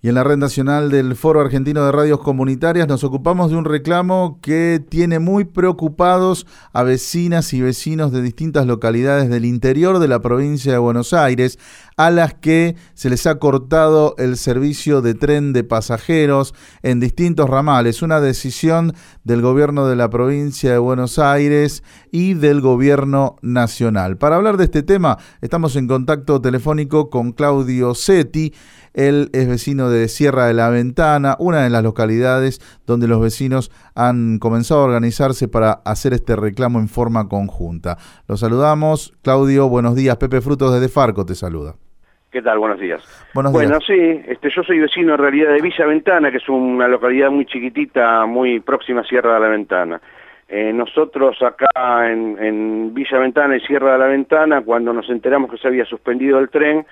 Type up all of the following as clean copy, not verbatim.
Y en la red nacional del Foro Argentino de Radios Comunitarias nos ocupamos de un reclamo que tiene muy preocupados a vecinas y vecinos de distintas localidades del interior de la provincia de Buenos Aires, a las que se les ha cortado el servicio de tren de pasajeros en distintos ramales. Una decisión del gobierno de la provincia de Buenos Aires y del gobierno nacional. Para hablar de este tema, estamos en contacto telefónico con Claudio Setti. Él es vecino de Sierra de la Ventana, una de las localidades donde los vecinos han comenzado a organizarse para hacer este reclamo en forma conjunta. Los saludamos. Claudio, buenos días. Pepe Frutos desde Farco te saluda. ¿Qué tal? Buenos días. Buenos días. Bueno, sí, yo soy vecino en realidad de Villa Ventana, que es una localidad muy chiquitita, muy próxima a Sierra de la Ventana. Nosotros acá en Villa Ventana y Sierra de la Ventana, cuando nos enteramos que se había suspendido el tren,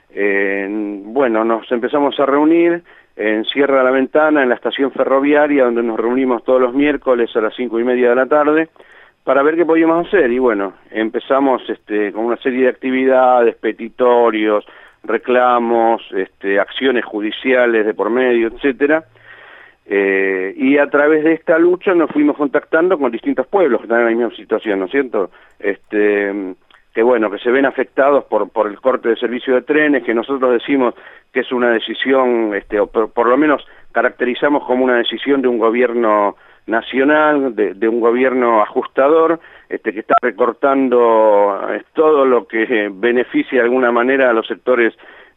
bueno, nos empezamos a reunir en Sierra de la Ventana, en la estación ferroviaria, donde nos reunimos todos los miércoles a las 5:30 de la tarde, para ver qué podíamos hacer. Y bueno, empezamos con una serie de actividades, petitorios, reclamos, acciones judiciales de por medio, etcétera. Y a través de esta lucha nos fuimos contactando con distintos pueblos que están en la misma situación, ¿no es cierto? Que bueno, que se ven afectados por el corte de servicio de trenes, que nosotros decimos que es una decisión, o por lo menos caracterizamos como una decisión de un gobierno nacional, de un gobierno ajustador, que está recortando todo lo que beneficia de alguna manera a los sectores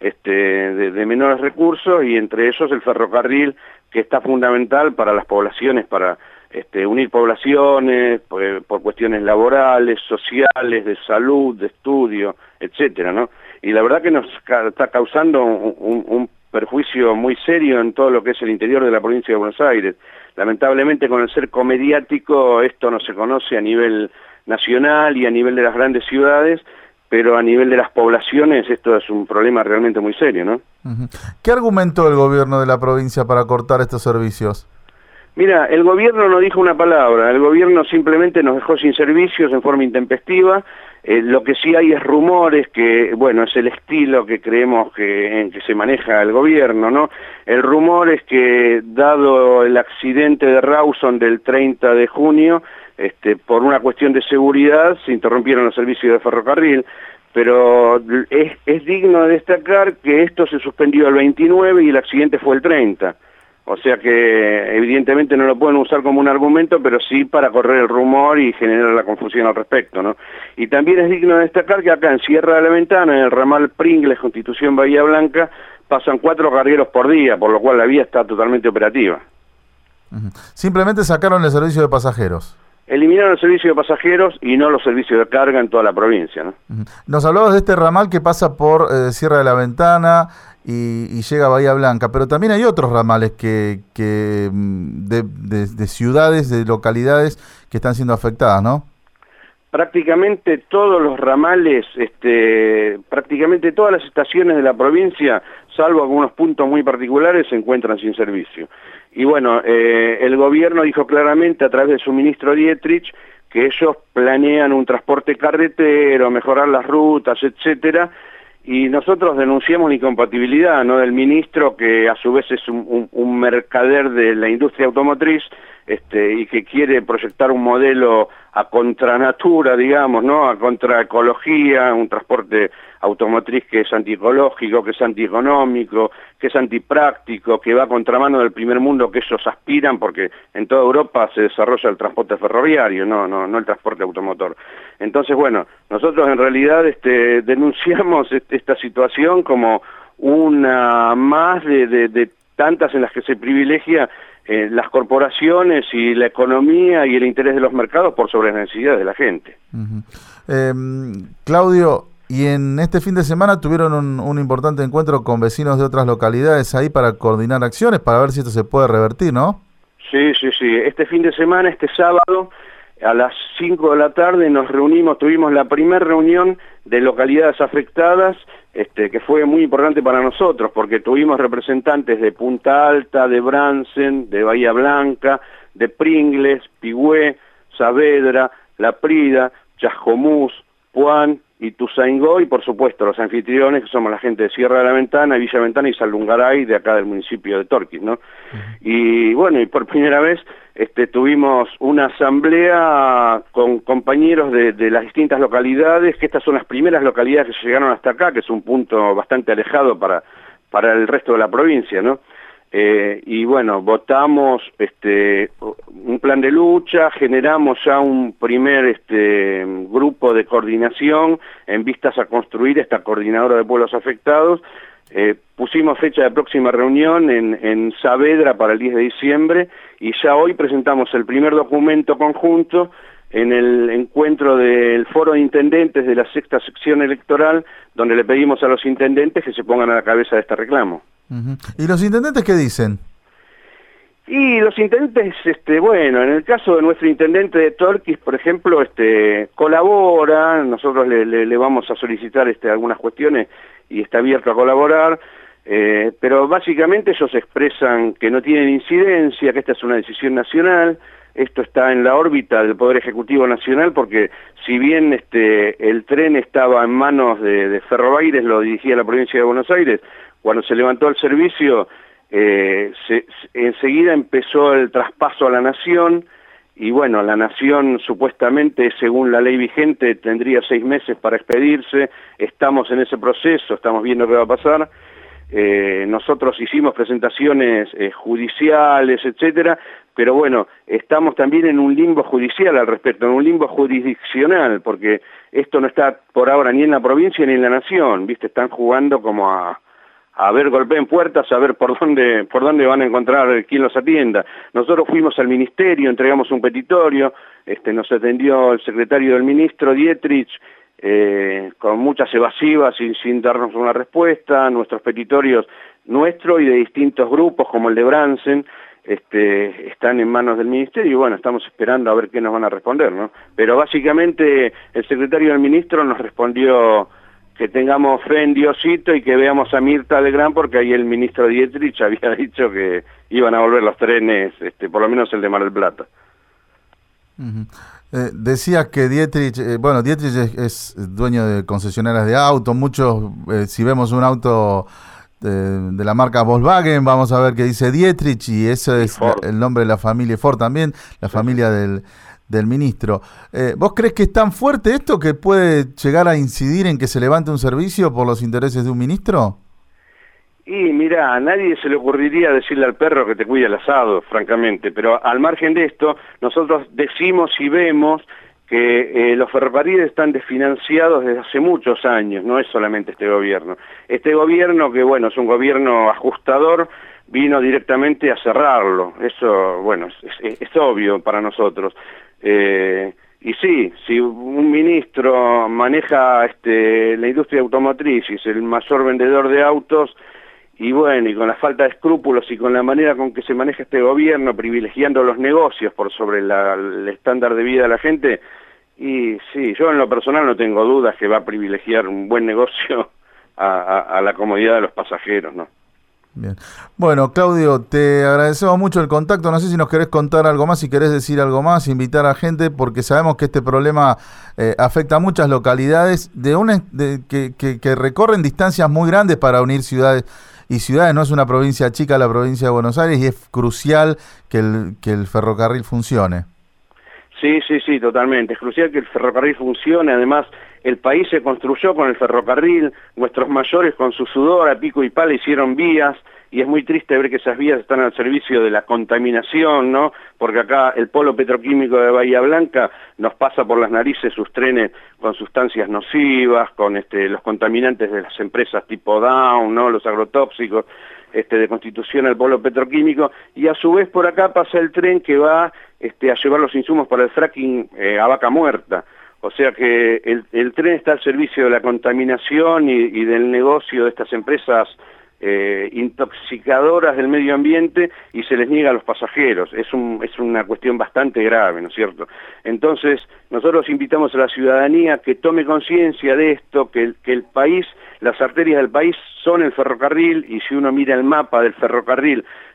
de menores recursos, y entre ellos el ferrocarril, que está fundamental para las poblaciones, para unir poblaciones, por cuestiones laborales, sociales, de salud, de estudio, etcétera, ¿no? Y la verdad que nos está causando un perjuicio muy serio en todo lo que es el interior de la provincia de Buenos Aires. Lamentablemente, con el cerco mediático, esto no se conoce a nivel nacional y a nivel de las grandes ciudades, pero a nivel de las poblaciones esto es un problema realmente muy serio, ¿no? Uh-huh. ¿Qué argumentó el gobierno de la provincia para cortar estos servicios? Mira, el gobierno no dijo una palabra, el gobierno simplemente nos dejó sin servicios en forma intempestiva. Lo que sí hay es rumores, que bueno, es el estilo que creemos en que se maneja el gobierno, ¿no? El rumor es que, dado el accidente de Rawson del 30 de junio, por una cuestión de seguridad se interrumpieron los servicios de ferrocarril, pero es digno de destacar que esto se suspendió el 29 y el accidente fue el 30. O sea que evidentemente no lo pueden usar como un argumento, pero sí para correr el rumor y generar la confusión al respecto, ¿no? Y también es digno de destacar que acá en Sierra de la Ventana, en el ramal Pringles, Constitución Bahía Blanca, pasan 4 cargueros por día, por lo cual la vía está totalmente operativa. Uh-huh. Simplemente sacaron el servicio de pasajeros. Eliminaron el servicio de pasajeros y no los servicios de carga en toda la provincia, ¿no? Uh-huh. Nos hablabas de este ramal que pasa por Sierra de la Ventana y llega a Bahía Blanca, pero también hay otros ramales de ciudades, de localidades que están siendo afectadas, ¿no? Prácticamente todos los ramales, prácticamente todas las estaciones de la provincia, salvo algunos puntos muy particulares, se encuentran sin servicio. Y bueno, el gobierno dijo claramente a través de su ministro Dietrich que ellos planean un transporte carretero, mejorar las rutas, etcétera, y nosotros denunciamos la incompatibilidad, ¿no?, del ministro, que a su vez es un mercader de la industria automotriz, y que quiere proyectar un modelo a contranatura, digamos, ¿no?, a contraecología, un transporte automotriz que es antiecológico, que es antieconómico, que es antipráctico, que va a contramano del primer mundo que ellos aspiran, porque en toda Europa se desarrolla el transporte ferroviario, no el transporte automotor. Entonces, bueno, nosotros en realidad denunciamos esta situación como una más de tantas en las que se privilegia las corporaciones y la economía y el interés de los mercados por sobre las necesidades de la gente. Uh-huh. Claudio, y en este fin de semana tuvieron un importante encuentro con vecinos de otras localidades ahí para coordinar acciones, para ver si esto se puede revertir, ¿no? Sí. Este fin de semana, este sábado, a las 5 de la tarde nos reunimos, tuvimos la primera reunión de localidades afectadas, que fue muy importante para nosotros, porque tuvimos representantes de Punta Alta, de Bransen, de Bahía Blanca, de Pringles, Pigüé, Saavedra, La Prida, Chascomús, Puan Ituzaingó y por supuesto los anfitriones, que somos la gente de Sierra de la Ventana, Villa Ventana y Saldungaray, de acá del municipio de Torquís, ¿no? Y bueno, y por primera vez tuvimos una asamblea con compañeros de las distintas localidades, que estas son las primeras localidades que llegaron hasta acá, que es un punto bastante alejado para el resto de la provincia, ¿no? Y bueno, votamos un plan de lucha, generamos ya un primer grupo de coordinación en vistas a construir esta coordinadora de pueblos afectados. Pusimos fecha de próxima reunión en Saavedra para el 10 de diciembre y ya hoy presentamos el primer documento conjunto en el encuentro del Foro de Intendentes de la sexta sección electoral, donde le pedimos a los intendentes que se pongan a la cabeza de este reclamo. ¿Y los intendentes qué dicen? Y los intendentes, bueno, en el caso de nuestro intendente de Torquís, por ejemplo, colabora, nosotros le vamos a solicitar algunas cuestiones y está abierto a colaborar, pero básicamente ellos expresan que no tienen incidencia, que esta es una decisión nacional, esto está en la órbita del Poder Ejecutivo Nacional, porque si bien el tren estaba en manos de Ferrobaires, lo dirigía la provincia de Buenos Aires, cuando se levantó el servicio, enseguida empezó el traspaso a la Nación, y bueno, la Nación supuestamente, según la ley vigente, tendría 6 meses para expedirse, estamos en ese proceso, estamos viendo qué va a pasar. Nosotros hicimos presentaciones judiciales, etcétera, pero bueno, estamos también en un limbo judicial al respecto, en un limbo jurisdiccional, porque esto no está por ahora ni en la provincia ni en la Nación, ¿viste? Están jugando como a ver, golpeen puertas, a ver por dónde van a encontrar quién los atienda. Nosotros fuimos al ministerio, entregamos un petitorio, nos atendió el secretario del ministro, Dietrich, con muchas evasivas y sin darnos una respuesta. Nuestros petitorios, nuestro y de distintos grupos, como el de Bransen, están en manos del ministerio y bueno, estamos esperando a ver qué nos van a responder, ¿no? Pero básicamente el secretario del ministro nos respondió que tengamos fe en Diosito y que veamos a Mirta Legrand, porque ahí el ministro Dietrich había dicho que iban a volver los trenes, por lo menos el de Mar del Plata. Decías que Dietrich, Dietrich es dueño de concesionarias de autos, muchos, si vemos un auto de la marca Volkswagen, vamos a ver que dice Dietrich, y ese es el nombre de la familia Ford también, la familia del ministro. ¿Vos crees que es tan fuerte esto que puede llegar a incidir en que se levante un servicio por los intereses de un ministro? Y mira, a nadie se le ocurriría decirle al perro que te cuide el asado, francamente, pero al margen de esto, nosotros decimos y vemos que los ferrocarriles están desfinanciados desde hace muchos años, no es solamente este gobierno. Este gobierno, que bueno, es un gobierno ajustador, vino directamente a cerrarlo. Eso, bueno, es obvio para nosotros. Y sí, si un ministro maneja la industria automotriz y es el mayor vendedor de autos, y bueno, y con la falta de escrúpulos y con la manera con que se maneja este gobierno, privilegiando los negocios por sobre el estándar de vida de la gente, y sí, yo en lo personal no tengo dudas que va a privilegiar un buen negocio a la comodidad de los pasajeros, ¿no? Bien. Bueno, Claudio, te agradecemos mucho el contacto. No sé si nos querés contar algo más, si querés decir algo más, invitar a gente, porque sabemos que este problema afecta a muchas localidades que recorren distancias muy grandes para unir ciudades y ciudades. No es una provincia chica la provincia de Buenos Aires y es crucial que el ferrocarril funcione. Sí, totalmente. Es crucial que el ferrocarril funcione. Además, el país se construyó con el ferrocarril. Nuestros mayores con su sudor a pico y pala hicieron vías, y es muy triste ver que esas vías están al servicio de la contaminación, ¿no? Porque acá el polo petroquímico de Bahía Blanca nos pasa por las narices sus trenes con sustancias nocivas, con los contaminantes de las empresas tipo Dow, ¿no? Los agrotóxicos, de Constitución al polo petroquímico, y a su vez por acá pasa el tren que va a llevar los insumos para el fracking a Vaca Muerta. O sea que el tren está al servicio de la contaminación y del negocio de estas empresas intoxicadoras del medio ambiente, y se les niega a los pasajeros. Es una cuestión bastante grave, ¿no es cierto? Entonces, nosotros invitamos a la ciudadanía que tome conciencia de esto, que el país, las arterias del país son el ferrocarril, y si uno mira el mapa del ferrocarril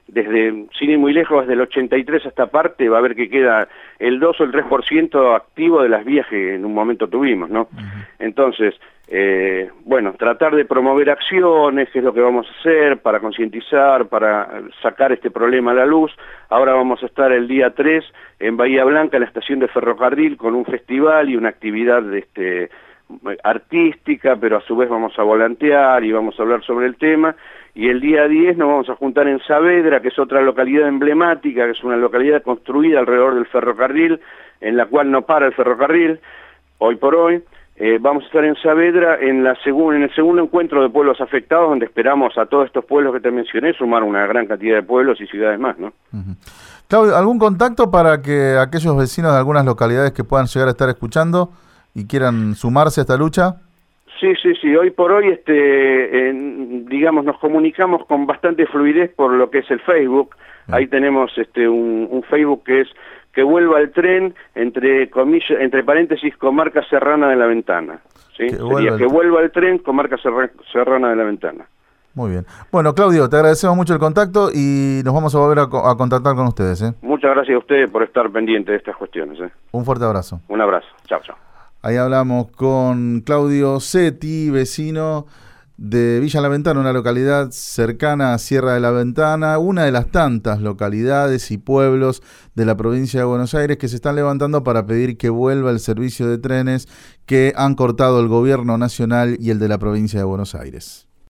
desde, sin ir muy lejos, desde el 83 a esta parte, va a ver que queda el 2 o el 3% activo de las vías que en un momento tuvimos, ¿no? Entonces, bueno, tratar de promover acciones, que es lo que vamos a hacer, para concientizar, para sacar este problema a la luz. Ahora vamos a estar el día 3 en Bahía Blanca, en la estación de ferrocarril, con un festival y una actividad artística, pero a su vez vamos a volantear y vamos a hablar sobre el tema. Y el día 10 nos vamos a juntar en Saavedra, que es otra localidad emblemática, que es una localidad construida alrededor del ferrocarril, en la cual no para el ferrocarril, hoy por hoy. Vamos a estar en Saavedra en el segundo encuentro de pueblos afectados, donde esperamos a todos estos pueblos que te mencioné sumar una gran cantidad de pueblos y ciudades más, ¿no? Claudio, ¿algún contacto para que aquellos vecinos de algunas localidades que puedan llegar a estar escuchando y quieran sumarse a esta lucha? Sí. Hoy por hoy, digamos, nos comunicamos con bastante fluidez por lo que es el Facebook. Ahí tenemos un Facebook que es que vuelva el tren, entre paréntesis, Comarca Serrana de la Ventana. ¿Sí? Sería que vuelva el tren, Comarca Serrana de la Ventana. Muy bien. Bueno, Claudio, te agradecemos mucho el contacto y nos vamos a volver a contactar con ustedes. Muchas gracias a ustedes por estar pendientes de estas cuestiones. Un fuerte abrazo. Un abrazo. Chao. Ahí hablamos con Claudio Setti, vecino de Villa La Ventana, una localidad cercana a Sierra de la Ventana, una de las tantas localidades y pueblos de la provincia de Buenos Aires que se están levantando para pedir que vuelva el servicio de trenes que han cortado el gobierno nacional y el de la provincia de Buenos Aires.